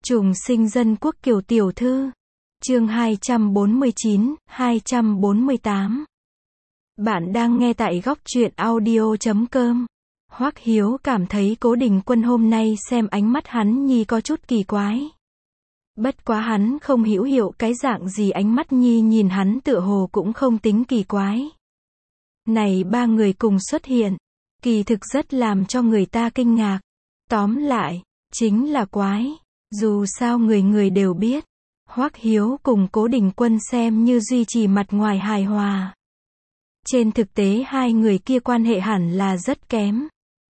Trùng sinh dân quốc Kiều tiểu thư. Chương 249, 248. Bạn đang nghe tại góc truyện audio.com. Hoắc Hiếu cảm thấy Cố Đình Quân hôm nay xem ánh mắt hắn nhi có chút kỳ quái. Bất quá hắn không hiểu cái dạng gì ánh mắt nhi nhìn hắn tựa hồ cũng không tính kỳ quái. Này ba người cùng xuất hiện, kỳ thực rất làm cho người ta kinh ngạc. Tóm lại, chính là quái. Dù sao người người đều biết, Hoắc Hiếu cùng Cố Đình Quân xem như duy trì mặt ngoài hài hòa. Trên thực tế hai người kia quan hệ hẳn là rất kém.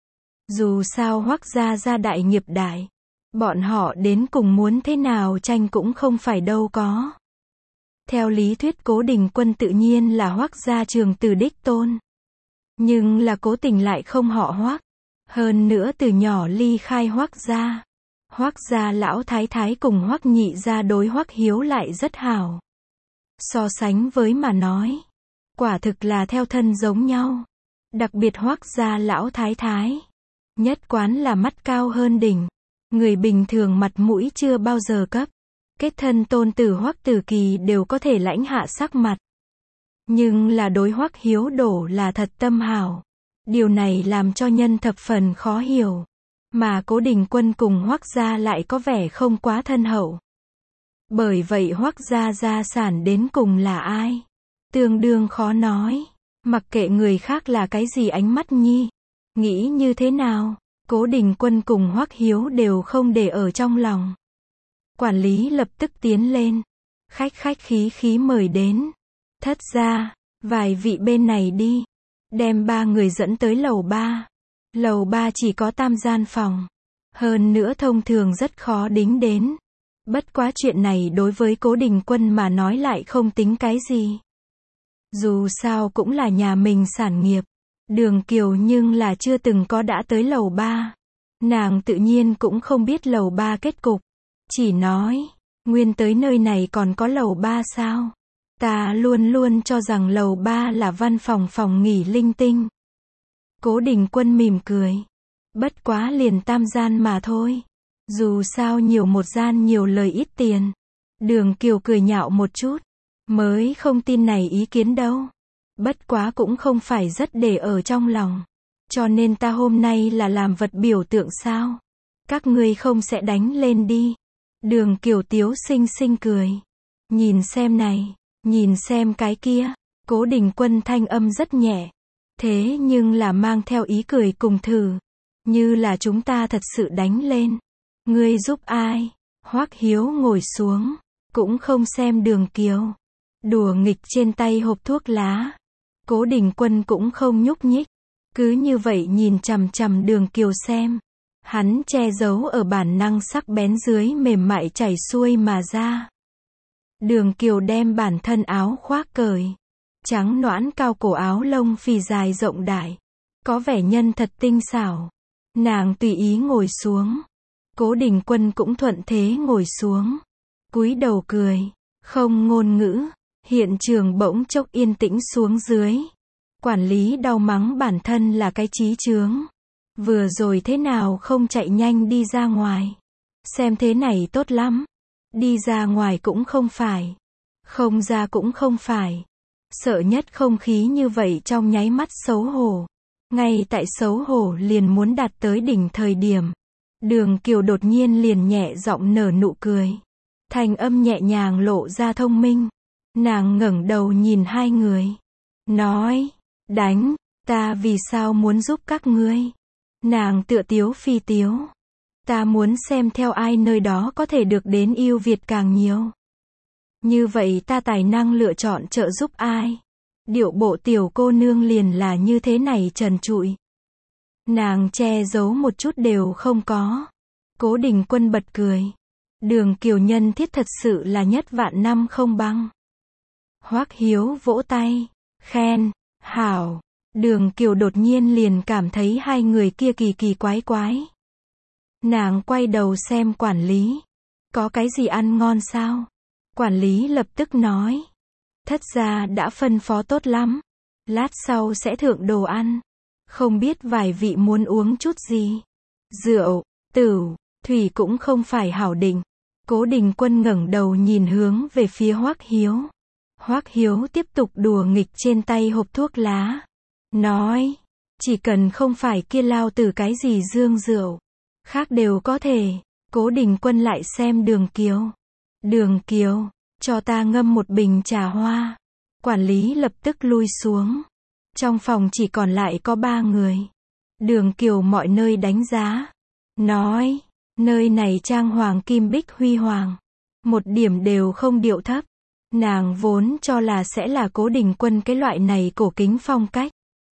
Dù sao Hoắc gia gia đại nghiệp đại, bọn họ đến cùng muốn thế nào tranh cũng không phải đâu có. Theo lý thuyết Cố Đình Quân tự nhiên là Hoắc gia trường tử đích tôn. Nhưng là cố tình lại không họ Hoắc. Hơn nữa từ nhỏ ly khai Hoắc gia. Hoắc gia lão thái thái cùng Hoắc nhị gia đối Hoắc Hiếu lại rất hảo. So sánh với mà nói, quả thực là theo thân giống nhau. Đặc biệt Hoắc gia lão thái thái, nhất quán là mắt cao hơn đỉnh. Người bình thường mặt mũi chưa bao giờ cấp. Kết thân tôn tử Hoắc Tử Kỳ đều có thể lãnh hạ sắc mặt. Nhưng là đối Hoắc Hiếu đổ là thật tâm hảo. Điều này làm cho nhân thập phần khó hiểu. Mà Cố Đình Quân cùng Hoắc gia lại có vẻ không quá thân hậu. Bởi vậy Hoắc gia gia sản đến cùng là ai? Tương đương khó nói. Mặc kệ người khác là cái gì ánh mắt nhi, nghĩ như thế nào, Cố Đình Quân cùng Hoắc Hiếu đều không để ở trong lòng. Quản lý lập tức tiến lên. Khách khí mời đến. Thất gia, vài vị bên này đi. Đem ba người dẫn tới lầu 3. Lầu 3 chỉ có tam gian phòng. Hơn nữa thông thường rất khó đính đến. Bất quá chuyện này đối với Cố Đình Quân mà nói lại không tính cái gì. Dù sao cũng là nhà mình sản nghiệp. Đường Kiều nhưng là chưa từng có đã tới lầu 3. Nàng tự nhiên cũng không biết lầu 3 kết cục. Chỉ nói, nguyên tới nơi này còn có lầu 3 sao? Ta luôn luôn cho rằng lầu 3 là văn phòng phòng nghỉ linh tinh. Cố Đình Quân mỉm cười. Bất quá liền tam gian mà thôi. Dù sao nhiều một gian nhiều lời ít tiền. Đường Kiều cười nhạo một chút. Mới không tin này ý kiến đâu. Bất quá cũng không phải rất để ở trong lòng. Cho nên ta hôm nay là làm vật biểu tượng sao? Các ngươi không sẽ đánh lên đi. Đường Kiều tiếu xinh cười. Nhìn xem này, nhìn xem cái kia. Cố Đình Quân thanh âm rất nhẹ. Thế nhưng là mang theo ý cười cùng thử. Như là chúng ta thật sự đánh lên. Ngươi giúp ai? Hoắc Hiếu ngồi xuống. Cũng không xem Đường Kiều. Đùa nghịch trên tay hộp thuốc lá. Cố Đình Quân cũng không nhúc nhích. Cứ như vậy nhìn chằm chằm Đường Kiều xem. Hắn che giấu ở bản năng sắc bén dưới mềm mại chảy xuôi mà ra. Đường Kiều đem bản thân áo khoác cởi. Trắng nõn cao cổ áo lông phì dài rộng đại. Có vẻ nhân thật tinh xảo. Nàng tùy ý ngồi xuống. Cố Đình Quân cũng thuận thế ngồi xuống. Cúi đầu cười. Không ngôn ngữ. Hiện trường bỗng chốc yên tĩnh xuống dưới. Quản lý đau mắng bản thân là cái trí chướng. Vừa rồi thế nào không chạy nhanh đi ra ngoài. Xem thế này tốt lắm. Đi ra ngoài cũng không phải. Không ra cũng không phải. Sợ nhất không khí như vậy trong nháy mắt xấu hổ. Ngay tại xấu hổ liền muốn đạt tới đỉnh thời điểm. Đường Kiều đột nhiên liền nhẹ giọng nở nụ cười. Thanh âm nhẹ nhàng lộ ra thông minh. Nàng ngẩng đầu nhìn hai người. Nói, đánh, ta vì sao muốn giúp các ngươi? Nàng tựa tiếu phi tiếu. Ta muốn xem theo ai nơi đó có thể được đến ưu việt càng nhiều. Như vậy ta tài năng lựa chọn trợ giúp ai? Điệu bộ tiểu cô nương liền là như thế này trần trụi. Nàng che giấu một chút đều không có. Cố Đình Quân bật cười. Đường Kiều nhân thiết thật sự là nhất vạn năm không băng. Hoắc Hiếu vỗ tay, khen, hảo. Đường Kiều đột nhiên liền cảm thấy hai người kia kỳ quái. Nàng quay đầu xem quản lý. Có cái gì ăn ngon sao? Quản lý lập tức nói. Thất gia đã phân phó tốt lắm. Lát sau sẽ thượng đồ ăn. Không biết vài vị muốn uống chút gì? Rượu, tửu, thủy cũng không phải hảo định. Cố Đình Quân ngẩng đầu nhìn hướng về phía Hoắc Hiếu. Hoắc Hiếu tiếp tục đùa nghịch trên tay hộp thuốc lá. Nói, chỉ cần không phải kia lao từ cái gì dương rượu, khác đều có thể. Cố Đình Quân lại xem Đường Kiều. Đường Kiều, cho ta ngâm một bình trà hoa. Quản lý lập tức lui xuống. Trong phòng chỉ còn lại có 3 người. Đường Kiều mọi nơi đánh giá. Nói, nơi này trang hoàng kim bích huy hoàng. Một điểm đều không điệu thấp. Nàng vốn cho là sẽ là Cố Đình Quân cái loại này cổ kính phong cách.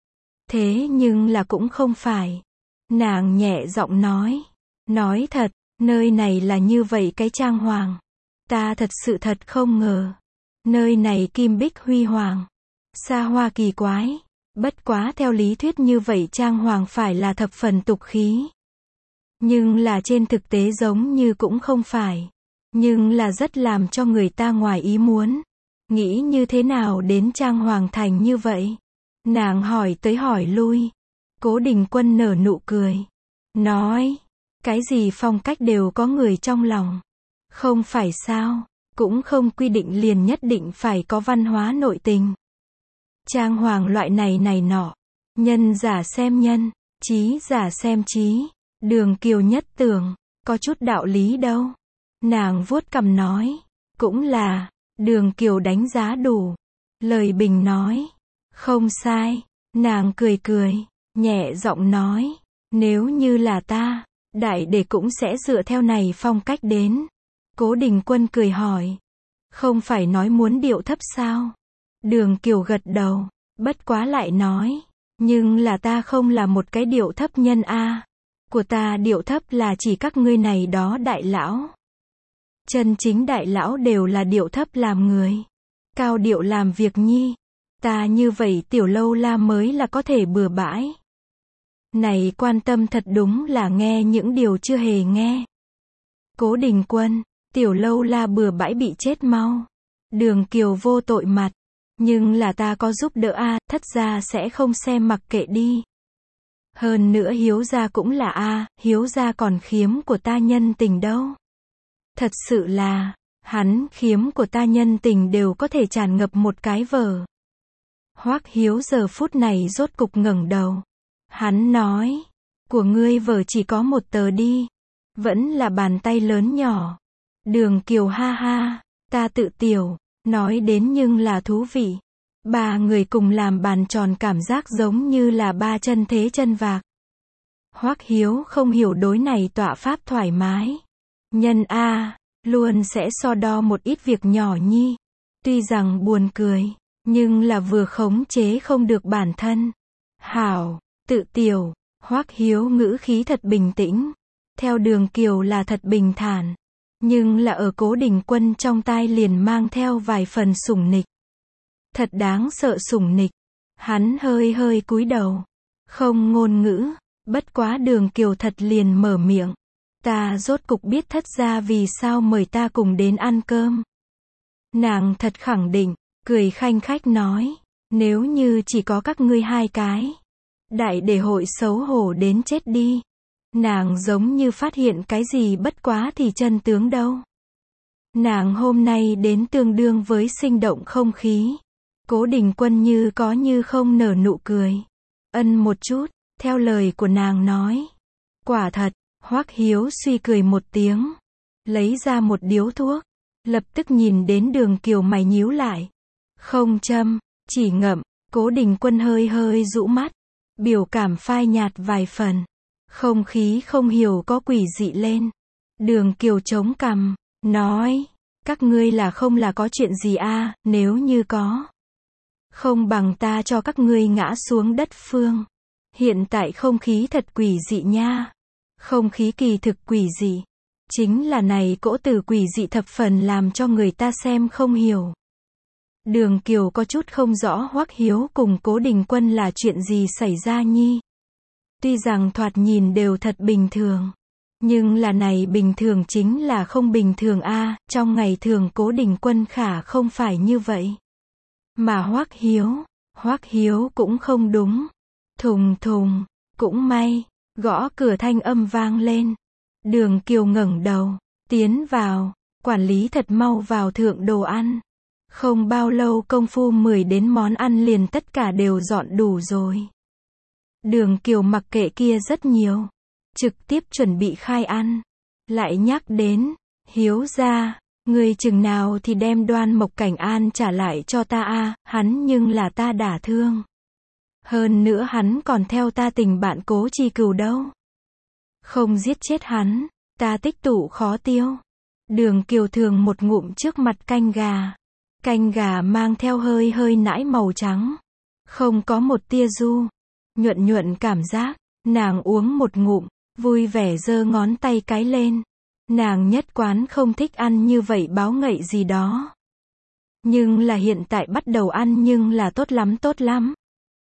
Thế nhưng là cũng không phải. Nàng nhẹ giọng nói. Nói thật, nơi này là như vậy cái trang hoàng. Ta thật sự thật không ngờ. Nơi này kim bích huy hoàng. Xa hoa kỳ quái. Bất quá theo lý thuyết như vậy trang hoàng phải là thập phần tục khí. Nhưng là trên thực tế giống như cũng không phải. Nhưng là rất làm cho người ta ngoài ý muốn. Nghĩ như thế nào đến trang hoàng thành như vậy? Nàng hỏi tới hỏi lui. Cố Đình Quân nở nụ cười. Nói, cái gì phong cách đều có người trong lòng. Không phải sao, cũng không quy định liền nhất định phải có văn hóa nội tình. Trang hoàng loại này nọ. Nhân giả xem nhân, trí giả xem trí. Đường Kiều nhất tưởng, có chút đạo lý đâu. Nàng vuốt cằm nói, cũng là. Đường Kiều đánh giá đủ. Lời bình nói, không sai. Nàng cười cười, nhẹ giọng nói, nếu như là ta, đại đệ cũng sẽ dựa theo này phong cách đến. Cố Đình Quân cười hỏi, không phải nói muốn điệu thấp sao? Đường Kiều gật đầu, bất quá lại nói, nhưng là ta không là một cái điệu thấp nhân a. Của ta điệu thấp là chỉ các ngươi này đó đại lão. Chân chính đại lão đều là điệu thấp làm người. Cao điệu làm việc nhi. Ta như vậy tiểu lâu la mới là có thể bừa bãi. Này quan tâm thật đúng là nghe những điều chưa hề nghe. Cố Đình Quân, tiểu lâu la bừa bãi bị chết mau. Đường Kiều vô tội mặt. Nhưng là ta có giúp đỡ a, thất gia sẽ không xem mặc kệ đi. Hơn nữa Hiếu gia cũng là a, Hiếu gia còn khiếm của ta nhân tình đâu. Thật sự là, hắn khiếm của ta nhân tình đều có thể tràn ngập một cái vở. Hoắc Hiếu giờ phút này rốt cục ngẩng đầu. Hắn nói, của ngươi vở chỉ có một tờ đi. Vẫn là bàn tay lớn nhỏ. Đường Kiều ha ha, ta tự tiểu, nói đến nhưng là thú vị. 3 người cùng làm bàn tròn cảm giác giống như là 3 chân thế chân vạc. Hoắc Hiếu không hiểu đối này tọa pháp thoải mái. Nhân a, luôn sẽ so đo một ít việc nhỏ nhi. Tuy rằng buồn cười, nhưng là vừa khống chế không được bản thân. Hảo, tự tiểu, Hoắc Hiếu ngữ khí thật bình tĩnh. Theo Đường Kiều là thật bình thản. Nhưng là ở Cố Đình Quân trong tai liền mang theo vài phần sủng nịch. Thật đáng sợ sủng nịch. Hắn hơi hơi cúi đầu. Không ngôn ngữ. Bất quá Đường Kiều thật liền mở miệng. Ta rốt cục biết thất gia vì sao mời ta cùng đến ăn cơm. Nàng thật khẳng định, cười khanh khách nói. Nếu như chỉ có các ngươi 2 cái. Đại đệ hội xấu hổ đến chết đi. Nàng giống như phát hiện cái gì bất quá thì chân tướng đâu. Nàng hôm nay đến tương đương với sinh động không khí. Cố Đình Quân như có như không nở nụ cười. Ân một chút, theo lời của nàng nói. Quả thật, Hoắc Hiếu suy cười một tiếng. Lấy ra một điếu thuốc. Lập tức nhìn đến Đường Kiều mày nhíu lại. Không châm, chỉ ngậm. Cố Đình Quân hơi hơi rũ mắt. Biểu cảm phai nhạt vài phần. Không khí không hiểu có quỷ dị lên. Đường Kiều chống cằm, nói. Các ngươi là không là có chuyện gì a, nếu như có. Không bằng ta cho các ngươi ngã xuống đất phương. Hiện tại không khí thật quỷ dị nha. Không khí kỳ thực quỷ dị. Chính là này cỗ từ quỷ dị thập phần làm cho người ta xem không hiểu. Đường Kiều có chút không rõ Hoắc Hiếu cùng Cố Đình Quân là chuyện gì xảy ra nhi. Tuy rằng thoạt nhìn đều thật bình thường. Nhưng là này bình thường chính là không bình thường a, trong ngày thường Cố Đình Quân khả không phải như vậy. Mà Hoắc Hiếu cũng không đúng. Thùng thùng, cũng may, gõ cửa thanh âm vang lên. Đường Kiều ngẩng đầu, tiến vào, Quản lý thật mau vào thượng đồ ăn. Không bao lâu công phu 10 đến món ăn liền tất cả đều dọn đủ rồi. Đường Kiều mặc kệ kia rất nhiều. Trực tiếp chuẩn bị khai ăn. Lại nhắc đến, Hiếu gia, người chừng nào thì đem Đoan Mộc Cảnh An trả lại cho ta a, hắn nhưng là ta đả thương. Hơn nữa hắn còn theo ta tình bạn Cố Chi Cừu đâu. Không giết chết hắn, ta tích tụ khó tiêu. Đường Kiều thường một ngụm trước mặt canh gà. Canh gà mang theo hơi hơi nãi màu trắng. Không có một tia du. Nhuận nhuận cảm giác. Nàng uống một ngụm, vui vẻ giơ ngón tay cái lên. Nàng nhất quán không thích ăn như vậy báo ngậy gì đó. Nhưng là hiện tại bắt đầu ăn nhưng là tốt lắm tốt lắm.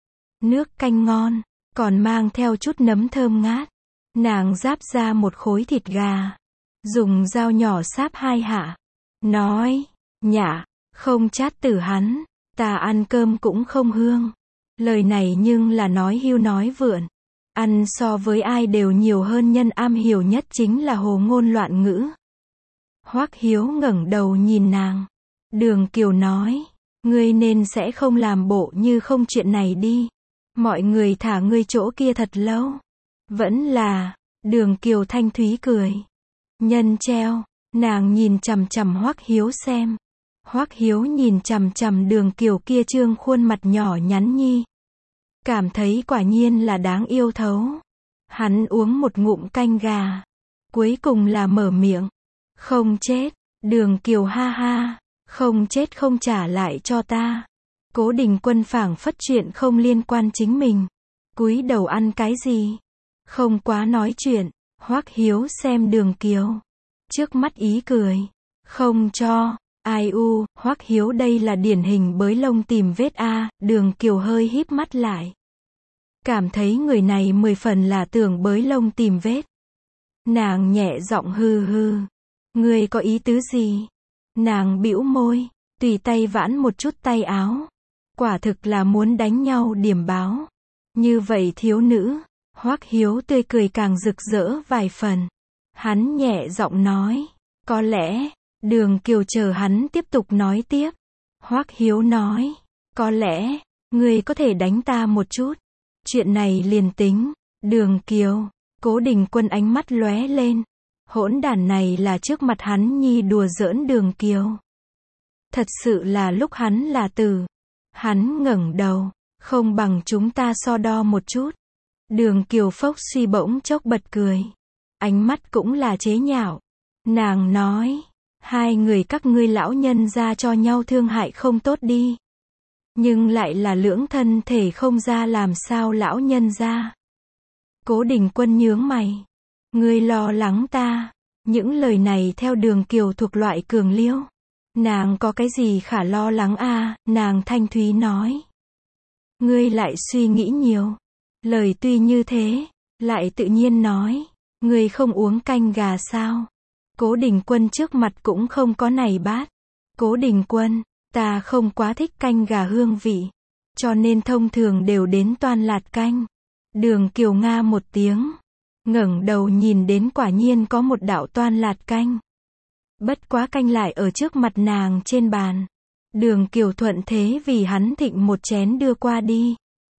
Nước canh ngon, còn mang theo chút nấm thơm ngát. Nàng ráp ra một khối thịt gà. Dùng dao nhỏ sáp 2 hạ. Nói, nhả, không chát tử hắn, ta ăn cơm cũng không hương. Lời này nhưng là nói hưu nói vượn. Ăn so với ai đều nhiều hơn nhân am hiểu nhất chính là hồ ngôn loạn ngữ. Hoắc Hiếu ngẩng đầu nhìn nàng. Đường Kiều nói, ngươi nên sẽ không làm bộ như không chuyện này đi. Mọi người thả ngươi chỗ kia thật lâu. Vẫn là, Đường Kiều thanh thúy cười. Nhân treo, nàng nhìn chằm chằm Hoắc Hiếu xem. Hoắc Hiếu nhìn chằm chằm Đường Kiều kia trương khuôn mặt nhỏ nhắn nhi. Cảm thấy quả nhiên là đáng yêu thấu. Hắn uống một ngụm canh gà. Cuối cùng là mở miệng. Không chết. Đường Kiều ha ha. Không chết không trả lại cho ta. Cố Đình Quân phảng phất chuyện không liên quan chính mình. Cúi đầu ăn cái gì? Không quá nói chuyện. Hoắc Hiếu xem Đường Kiều. Trước mắt ý cười. Không cho. Ai u, Hoắc Hiếu đây là điển hình bới lông tìm vết a. Đường Kiều hơi híp mắt lại. Cảm thấy người này 10 phần là tưởng bới lông tìm vết. Nàng nhẹ giọng hừ hừ. Ngươi có ý tứ gì? Nàng bĩu môi, tùy tay vãn một chút tay áo. Quả thực là muốn đánh nhau điểm báo. Như vậy thiếu nữ, Hoắc Hiếu tươi cười càng rực rỡ vài phần. Hắn nhẹ giọng nói, có lẽ, Đường Kiều chờ hắn tiếp tục nói tiếp. Hoắc Hiếu nói, có lẽ, ngươi có thể đánh ta một chút. Chuyện này liền tính. Đường Kiều, Cố Đình Quân ánh mắt lóe lên. Hỗn đản này là trước mặt hắn nhi đùa giỡn Đường Kiều. Thật sự là lúc hắn là tử. Hắn ngẩng đầu, không bằng chúng ta so đo một chút. Đường Kiều phốc suy bỗng chốc bật cười. Ánh mắt cũng là chế nhạo. Nàng nói, hai người các ngươi lão nhân ra cho nhau thương hại không tốt đi. Nhưng lại là lưỡng thân thể không ra làm sao lão nhân ra. Cố Đình Quân nhướng mày. Ngươi lo lắng ta. Những lời này theo Đường Kiều thuộc loại cường liêu. Nàng có cái gì khả lo lắng a? Nàng thanh thúy nói. Ngươi lại suy nghĩ nhiều. Lời tuy như thế, lại tự nhiên nói. Ngươi không uống canh gà sao? Cố Đình Quân trước mặt cũng không có này bát. Cố Đình Quân, ta không quá thích canh gà hương vị. Cho nên thông thường đều đến toan lạt canh. Đường Kiều nga một tiếng. Ngẩng đầu nhìn đến quả nhiên có một đạo toan lạt canh. Bất quá canh lại ở trước mặt nàng trên bàn. Đường Kiều thuận thế vì hắn thịnh một chén đưa qua đi.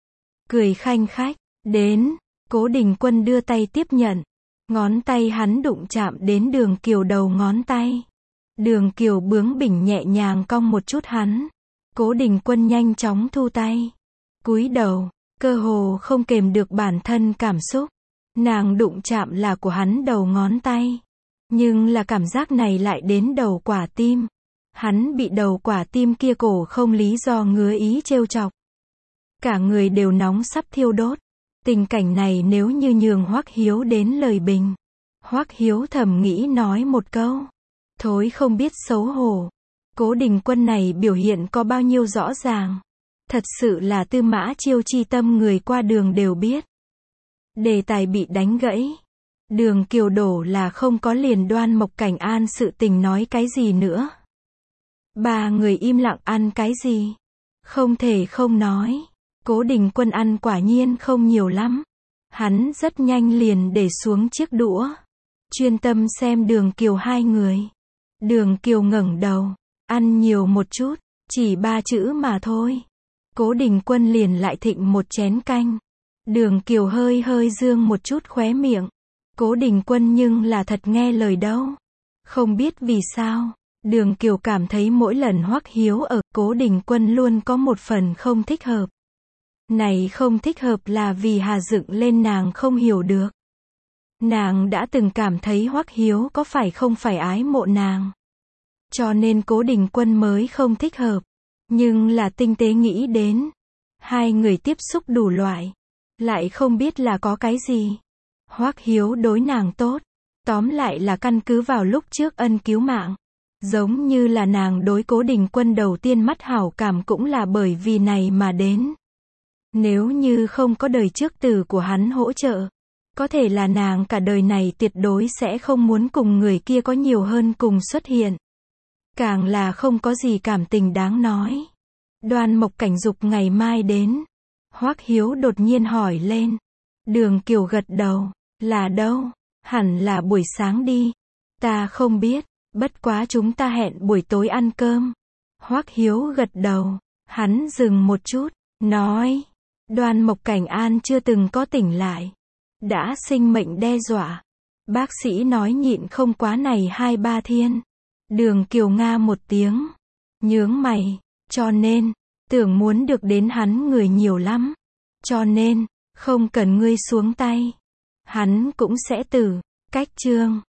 Cười khanh khách, đến, Cố Đình Quân đưa tay tiếp nhận. Ngón tay hắn đụng chạm đến Đường Kiều đầu ngón tay. Đường Kiều bướng bỉnh nhẹ nhàng cong một chút hắn. Cố Đình Quân nhanh chóng thu tay. Cúi đầu, cơ hồ không kềm được bản thân cảm xúc. Nàng đụng chạm là của hắn đầu ngón tay. Nhưng là cảm giác này lại đến đầu quả tim. Hắn bị đầu quả tim kia cổ không lý do ngứa ý trêu chọc. Cả người đều nóng sắp thiêu đốt. Tình cảnh này nếu như nhường Hoắc Hiếu đến lời bình. Hoắc Hiếu thầm nghĩ nói một câu. Thối không biết xấu hổ. Cố Đình Quân này biểu hiện có bao nhiêu rõ ràng. Thật sự là Tư Mã Chiêu chi tâm người qua đường đều biết. Đề tài bị đánh gãy. Đường Kiều đổ là không có liền Đoan Mộc Cảnh An sự tình nói cái gì nữa. Ba người im lặng ăn cái gì? Không thể không nói. Cố Đình Quân ăn quả nhiên không nhiều lắm. Hắn rất nhanh liền để xuống chiếc đũa. Chuyên tâm xem Đường Kiều hai người. Đường Kiều ngẩng đầu. Ăn nhiều một chút. Chỉ 3 chữ mà thôi. Cố Đình Quân liền lại thịnh một chén canh. Đường Kiều hơi hơi dương một chút khóe miệng. Cố Đình Quân nhưng là thật nghe lời đâu. Không biết vì sao, Đường Kiều cảm thấy mỗi lần Hoắc Hiếu ở, Cố Đình Quân luôn có một phần không thích hợp. Này không thích hợp là vì Hà dựng lên nàng không hiểu được. Nàng đã từng cảm thấy Hoắc Hiếu có phải không phải ái mộ nàng. Cho nên Cố Đình Quân mới không thích hợp. Nhưng là tinh tế nghĩ đến. Hai người tiếp xúc đủ loại. Lại không biết là có cái gì. Hoắc Hiếu đối nàng tốt. Tóm lại là căn cứ vào lúc trước ân cứu mạng. Giống như là nàng đối Cố Đình Quân đầu tiên mắt hảo cảm cũng là bởi vì này mà đến. Nếu như không có đời trước từ của hắn hỗ trợ, có thể là nàng cả đời này tuyệt đối sẽ không muốn cùng người kia có nhiều hơn cùng xuất hiện. Càng là không có gì cảm tình đáng nói. Đoan Mộc Cảnh dục ngày mai đến. Hoắc Hiếu đột nhiên hỏi lên. Đường Kiều gật đầu. Là đâu? Hẳn là buổi sáng đi. Ta không biết. Bất quá chúng ta hẹn buổi tối ăn cơm. Hoắc Hiếu gật đầu. Hắn dừng một chút. Nói. Đoan Mộc Cảnh An chưa từng có tỉnh lại. Đã sinh mệnh đe dọa. Bác sĩ nói nhịn không quá này 2-3 thiên. Đường Kiều nga một tiếng. Nhướng mày. Cho nên, tưởng muốn được đến hắn người nhiều lắm. Cho nên, không cần ngươi xuống tay. Hắn cũng sẽ tử. Cách chương